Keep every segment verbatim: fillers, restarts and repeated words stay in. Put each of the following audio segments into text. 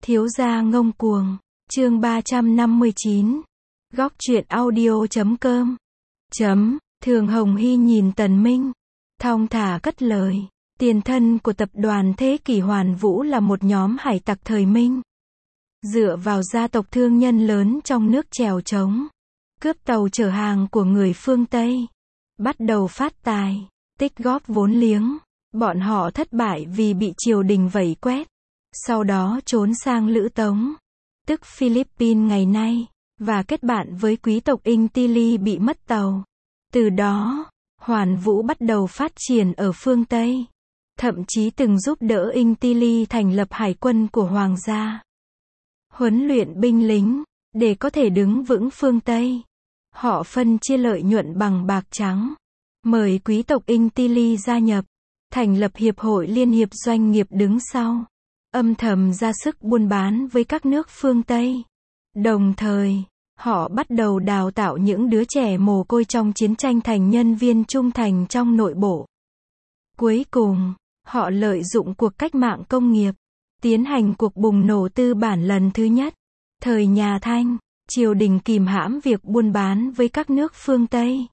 Thiếu gia ngông cuồng, chương ba trăm năm mươi chín. Góc truyện audio chấm com. Chấm, Thường Hồng Hy nhìn Tần Minh, thong thả cất lời. Tiền thân của tập đoàn Thế Kỷ Hoàn Vũ là một nhóm hải tặc thời Minh. Dựa vào gia tộc thương nhân lớn trong nước trèo trống, cướp tàu chở hàng của người phương Tây, bắt đầu phát tài, tích góp vốn liếng. Bọn họ thất bại vì bị triều đình vây quét, sau đó trốn sang Lữ Tống, tức Philippines ngày nay, và kết bạn với quý tộc Intili bị mất tàu. Từ đó, Hoàn Vũ bắt đầu phát triển ở phương Tây, thậm chí từng giúp đỡ Intili thành lập hải quân của hoàng gia, huấn luyện binh lính, để có thể đứng vững phương Tây. Họ phân chia lợi nhuận bằng bạc trắng, mời quý tộc Intili gia nhập, thành lập Hiệp hội Liên hiệp Doanh nghiệp đứng sau, âm thầm ra sức buôn bán với các nước phương Tây. Đồng thời, họ bắt đầu đào tạo những đứa trẻ mồ côi trong chiến tranh thành nhân viên trung thành trong nội bộ. Cuối cùng, họ lợi dụng cuộc cách mạng công nghiệp, tiến hành cuộc bùng nổ tư bản lần thứ nhất. Thời nhà Thanh, triều đình kìm hãm việc buôn bán với các nước phương Tây.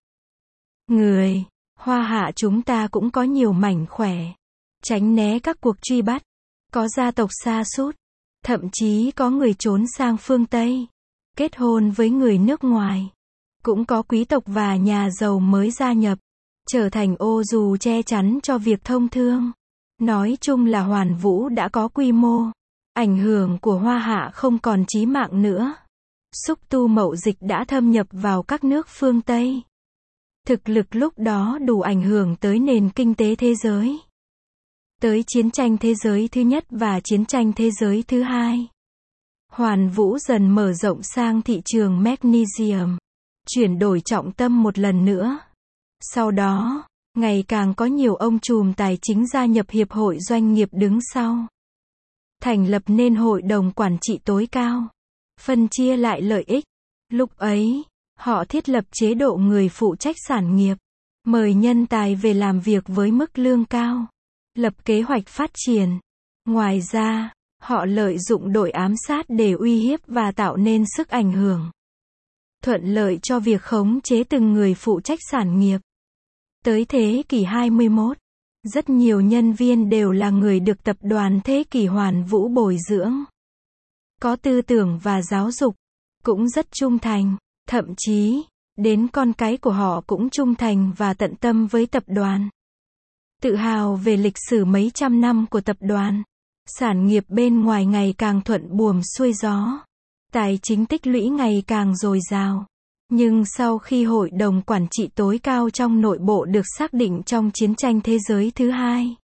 Người Hoa Hạ chúng ta cũng có nhiều mảnh khỏe, tránh né các cuộc truy bắt, có gia tộc sa sút, thậm chí có người trốn sang phương Tây, kết hôn với người nước ngoài. Cũng có quý tộc và nhà giàu mới gia nhập, trở thành ô dù che chắn cho việc thông thương. Nói chung là Hoàn Vũ đã có quy mô, ảnh hưởng của Hoa Hạ không còn chí mạng nữa. Xúc tu mậu dịch đã thâm nhập vào các nước phương Tây. Thực lực lúc đó đủ ảnh hưởng tới nền kinh tế thế giới. Tới chiến tranh thế giới thứ nhất và chiến tranh thế giới thứ hai, Hoàn Vũ dần mở rộng sang thị trường magnesium, chuyển đổi trọng tâm một lần nữa. Sau đó, ngày càng có nhiều ông trùm tài chính gia nhập Hiệp hội Doanh nghiệp đứng sau, thành lập nên Hội đồng Quản trị tối cao, phân chia lại lợi ích. Lúc ấy, họ thiết lập chế độ người phụ trách sản nghiệp, mời nhân tài về làm việc với mức lương cao, lập kế hoạch phát triển. Ngoài ra, họ lợi dụng đội ám sát để uy hiếp và tạo nên sức ảnh hưởng, thuận lợi cho việc khống chế từng người phụ trách sản nghiệp. Tới thế kỷ hai mươi mốt, rất nhiều nhân viên đều là người được tập đoàn Thế Kỷ Hoàn Vũ bồi dưỡng, có tư tưởng và giáo dục, cũng rất trung thành. Thậm chí, đến con cái của họ cũng trung thành và tận tâm với tập đoàn. Tự hào về lịch sử mấy trăm năm của tập đoàn, sản nghiệp bên ngoài ngày càng thuận buồm xuôi gió, tài chính tích lũy ngày càng dồi dào. Nhưng sau khi Hội đồng Quản trị tối cao trong nội bộ được xác định trong chiến tranh thế giới thứ hai,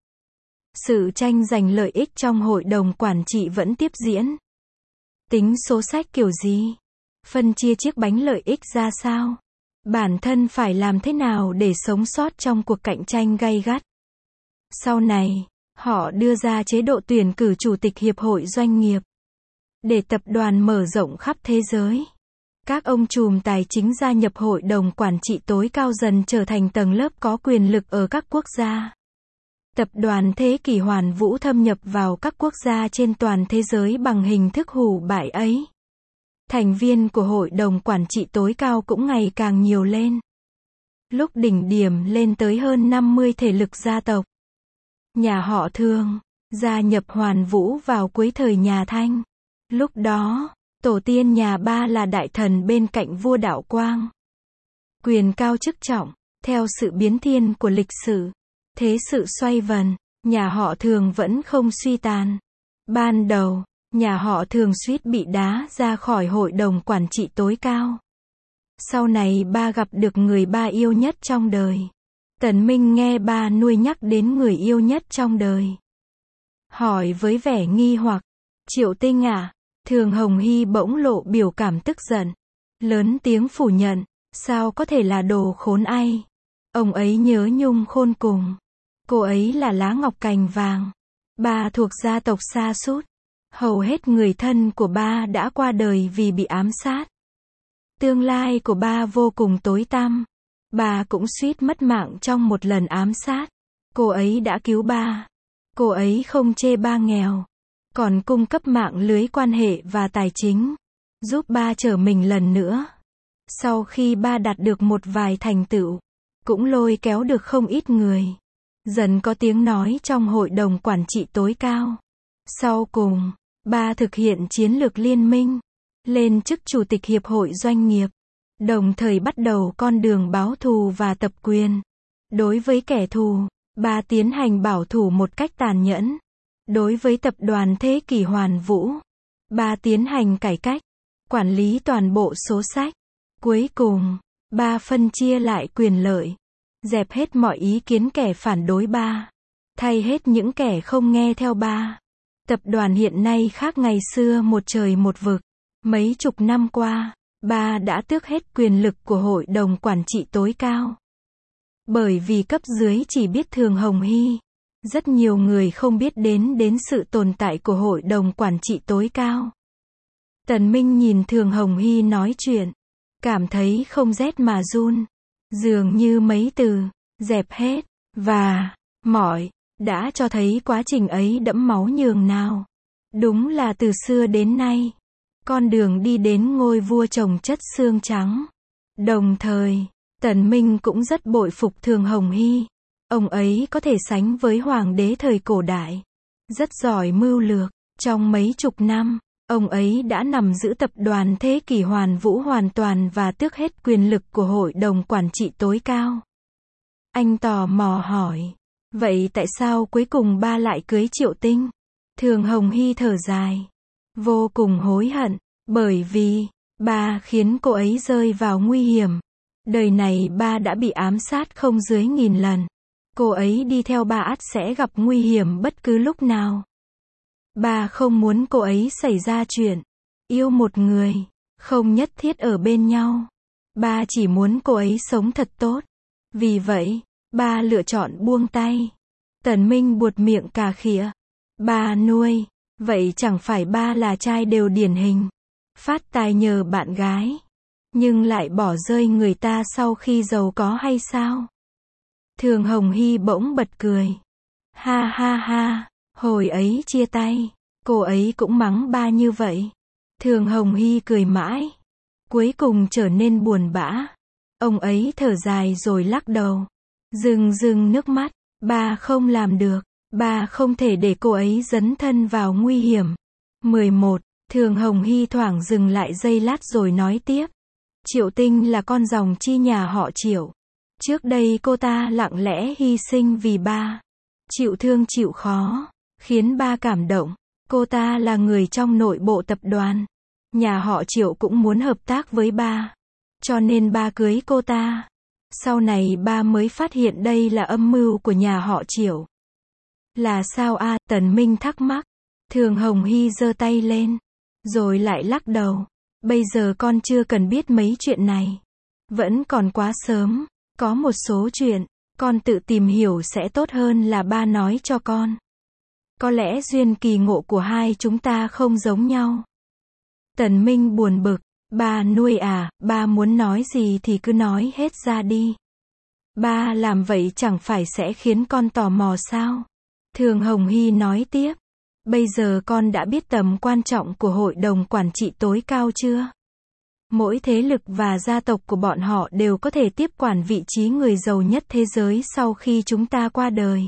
sự tranh giành lợi ích trong Hội đồng Quản trị vẫn tiếp diễn. Tính số sách kiểu gì? Phân chia chiếc bánh lợi ích ra sao? Bản thân phải làm thế nào để sống sót trong cuộc cạnh tranh gay gắt? Sau này, họ đưa ra chế độ tuyển cử chủ tịch Hiệp hội Doanh nghiệp, để tập đoàn mở rộng khắp thế giới. Các ông trùm tài chính gia nhập Hội đồng Quản trị tối cao dần trở thành tầng lớp có quyền lực ở các quốc gia. Tập đoàn Thế Kỷ Hoàn Vũ thâm nhập vào các quốc gia trên toàn thế giới bằng hình thức hủ bại ấy. Thành viên của Hội đồng Quản trị tối cao cũng ngày càng nhiều lên. Lúc đỉnh điểm lên tới hơn năm mươi thể lực gia tộc. Nhà họ Thường gia nhập Hoàn Vũ vào cuối thời nhà Thanh. Lúc đó, tổ tiên nhà Ba là đại thần bên cạnh vua Đạo Quang, quyền cao chức trọng. Theo sự biến thiên của lịch sử, thế sự xoay vần, nhà họ Thường vẫn không suy tàn. Ban đầu, nhà họ Thường suýt bị đá ra khỏi Hội đồng Quản trị tối cao. Sau này Ba gặp được người Ba yêu nhất trong đời. Tần Minh nghe Ba nuôi nhắc đến người yêu nhất trong đời, hỏi với vẻ nghi hoặc, Triệu Tinh à? Thường Hồng Hy bỗng lộ biểu cảm tức giận, lớn tiếng phủ nhận, sao có thể là đồ khốn ai? Ông ấy nhớ nhung khôn cùng. Cô ấy là lá ngọc cành vàng. Ba thuộc gia tộc sa sút. Hầu hết người thân của Ba đã qua đời vì bị ám sát. Tương lai của Ba vô cùng tối tăm. Ba cũng suýt mất mạng trong một lần ám sát. Cô ấy đã cứu Ba. Cô ấy không chê Ba nghèo. còn cung cấp mạng lưới quan hệ và tài chính, giúp ba trở mình lần nữa. Sau khi ba đạt được một vài thành tựu, cũng lôi kéo được không ít người, dần có tiếng nói trong hội đồng quản trị tối cao. Sau cùng, ba thực hiện chiến lược liên minh, lên chức chủ tịch hiệp hội doanh nghiệp, đồng thời bắt đầu con đường báo thù và tập quyền. Đối với kẻ thù, ba tiến hành bảo thủ một cách tàn nhẫn. Đối với tập đoàn Thế Kỷ Hoàn Vũ, ba tiến hành cải cách, quản lý toàn bộ số sách. Cuối cùng, ba phân chia lại quyền lợi, dẹp hết mọi ý kiến kẻ phản đối ba, thay hết những kẻ không nghe theo ba. Tập đoàn hiện nay khác ngày xưa một trời một vực. Mấy chục năm qua, ba đã tước hết quyền lực của hội đồng quản trị tối cao. Bởi vì cấp dưới chỉ biết Thường Hồng Hy, rất nhiều người không biết đến đến sự tồn tại của hội đồng quản trị tối cao. Tần Minh nhìn Thường Hồng Hy nói chuyện, cảm thấy không rét mà run. Dường như mấy từ, dẹp hết, và, mọi, đã cho thấy quá trình ấy đẫm máu nhường nào. Đúng là từ xưa đến nay, con đường đi đến ngôi vua trồng chất xương trắng. Đồng thời, Tần Minh cũng rất bội phục Thường Hồng Hy. Ông ấy có thể sánh với hoàng đế thời cổ đại. Rất giỏi mưu lược. Trong mấy chục năm, ông ấy đã nắm giữ tập đoàn Thế Kỷ Hoàn Vũ hoàn toàn và tước hết quyền lực của hội đồng quản trị tối cao. Anh tò mò hỏi, vậy tại sao cuối cùng ba lại cưới Triệu Tinh? Thường Hồng Hy thở dài, vô cùng hối hận, bởi vì ba khiến cô ấy rơi vào nguy hiểm. Đời này ba đã bị ám sát không dưới nghìn lần. Cô ấy đi theo ba ắt sẽ gặp nguy hiểm bất cứ lúc nào. Ba không muốn cô ấy xảy ra chuyện. Yêu một người, không nhất thiết ở bên nhau. Ba chỉ muốn cô ấy sống thật tốt. Vì vậy, ba lựa chọn buông tay. Tần Minh buột miệng cà khịa. Ba nuôi, vậy chẳng phải ba là trai đều điển hình. Phát tài nhờ bạn gái, nhưng lại bỏ rơi người ta sau khi giàu có hay sao? Thường Hồng Hy bỗng bật cười. Ha ha ha, hồi ấy chia tay, cô ấy cũng mắng ba như vậy. Thường Hồng Hy cười mãi, cuối cùng trở nên buồn bã. Ông ấy thở dài rồi lắc đầu, rưng rưng nước mắt. Ba không làm được, ba không thể để cô ấy dấn thân vào nguy hiểm. mười một. Thường Hồng Hy thoảng dừng lại giây lát rồi nói tiếp. Triệu Tinh là con dòng chi nhà họ Triệu. Trước đây cô ta lặng lẽ hy sinh vì ba. Chịu thương chịu khó, khiến ba cảm động. Cô ta là người trong nội bộ tập đoàn. Nhà họ Triệu cũng muốn hợp tác với ba. Cho nên ba cưới cô ta. Sau này ba mới phát hiện đây là âm mưu của nhà họ Triệu. Là sao a? À, Tần Minh thắc mắc. Thường Hồng Hy giơ tay lên, rồi lại lắc đầu. Bây giờ con chưa cần biết mấy chuyện này. Vẫn còn quá sớm. Có một số chuyện, con tự tìm hiểu sẽ tốt hơn là ba nói cho con. Có lẽ duyên kỳ ngộ của hai chúng ta không giống nhau. Tần Minh buồn bực. Ba nuôi à, ba muốn nói gì thì cứ nói hết ra đi. Ba làm vậy chẳng phải sẽ khiến con tò mò sao? Thường Hồng Hy nói tiếp. Bây giờ con đã biết tầm quan trọng của hội đồng quản trị tối cao chưa? Mỗi thế lực và gia tộc của bọn họ đều có thể tiếp quản vị trí người giàu nhất thế giới sau khi chúng ta qua đời.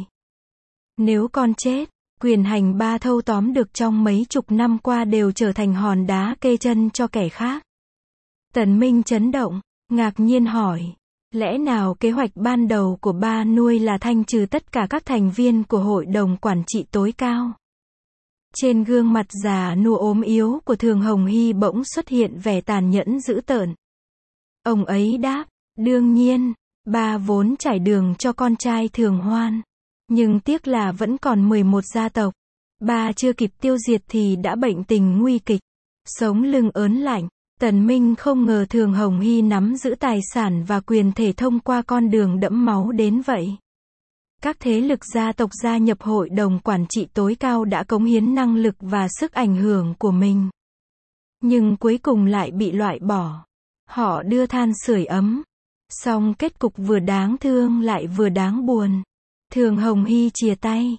Nếu con chết, quyền hành ba thâu tóm được trong mấy chục năm qua đều trở thành hòn đá kê chân cho kẻ khác. Tần Minh chấn động, ngạc nhiên hỏi. Lẽ nào kế hoạch ban đầu của ba nuôi là thanh trừ tất cả các thành viên của hội đồng quản trị tối cao? Trên gương mặt già nua ốm yếu của Thường Hồng Hy bỗng xuất hiện vẻ tàn nhẫn dữ tợn. Ông ấy đáp, đương nhiên, ba vốn trải đường cho con trai Thường Hoan. Nhưng tiếc là vẫn còn mười một gia tộc. Ba chưa kịp tiêu diệt thì đã bệnh tình nguy kịch. Sống lưng ớn lạnh. Tần Minh không ngờ Thường Hồng Hy nắm giữ tài sản và quyền thể thông qua con đường đẫm máu đến vậy. Các thế lực gia tộc gia nhập hội đồng quản trị tối cao đã cống hiến năng lực và sức ảnh hưởng của mình. Nhưng cuối cùng lại bị loại bỏ. Họ đưa than sưởi ấm. Song kết cục vừa đáng thương lại vừa đáng buồn. Thường Hồng Hy chìa tay.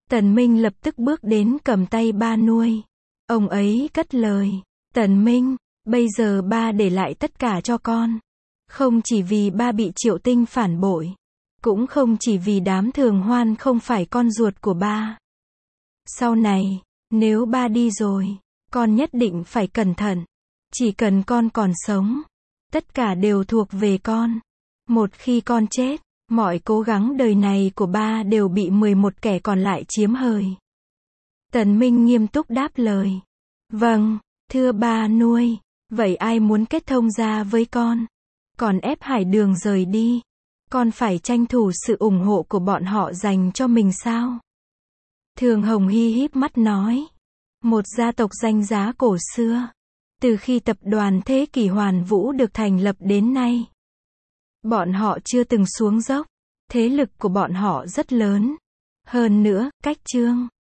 Tần Minh lập tức bước đến cầm tay ba nuôi. Ông ấy cất lời. Tần Minh, bây giờ ba để lại tất cả cho con. Không chỉ vì ba bị Triệu Tinh phản bội. Cũng không chỉ vì đám Thường Hoan không phải con ruột của ba. Sau này, nếu ba đi rồi, con nhất định phải cẩn thận. Chỉ cần con còn sống, tất cả đều thuộc về con. Một khi con chết, mọi cố gắng đời này của ba đều bị mười một kẻ còn lại chiếm hời. Tần Minh nghiêm túc đáp lời. Vâng, thưa ba nuôi, vậy ai muốn kết thông gia với con? Còn ép Hải Đường rời đi, con phải tranh thủ sự ủng hộ của bọn họ dành cho mình sao? Thường Hồng Hy híp mắt nói. Một gia tộc danh giá cổ xưa. Từ khi tập đoàn Thế Kỷ Hoàn Vũ được thành lập đến nay, bọn họ chưa từng xuống dốc. Thế lực của bọn họ rất lớn. Hơn nữa, cách Trương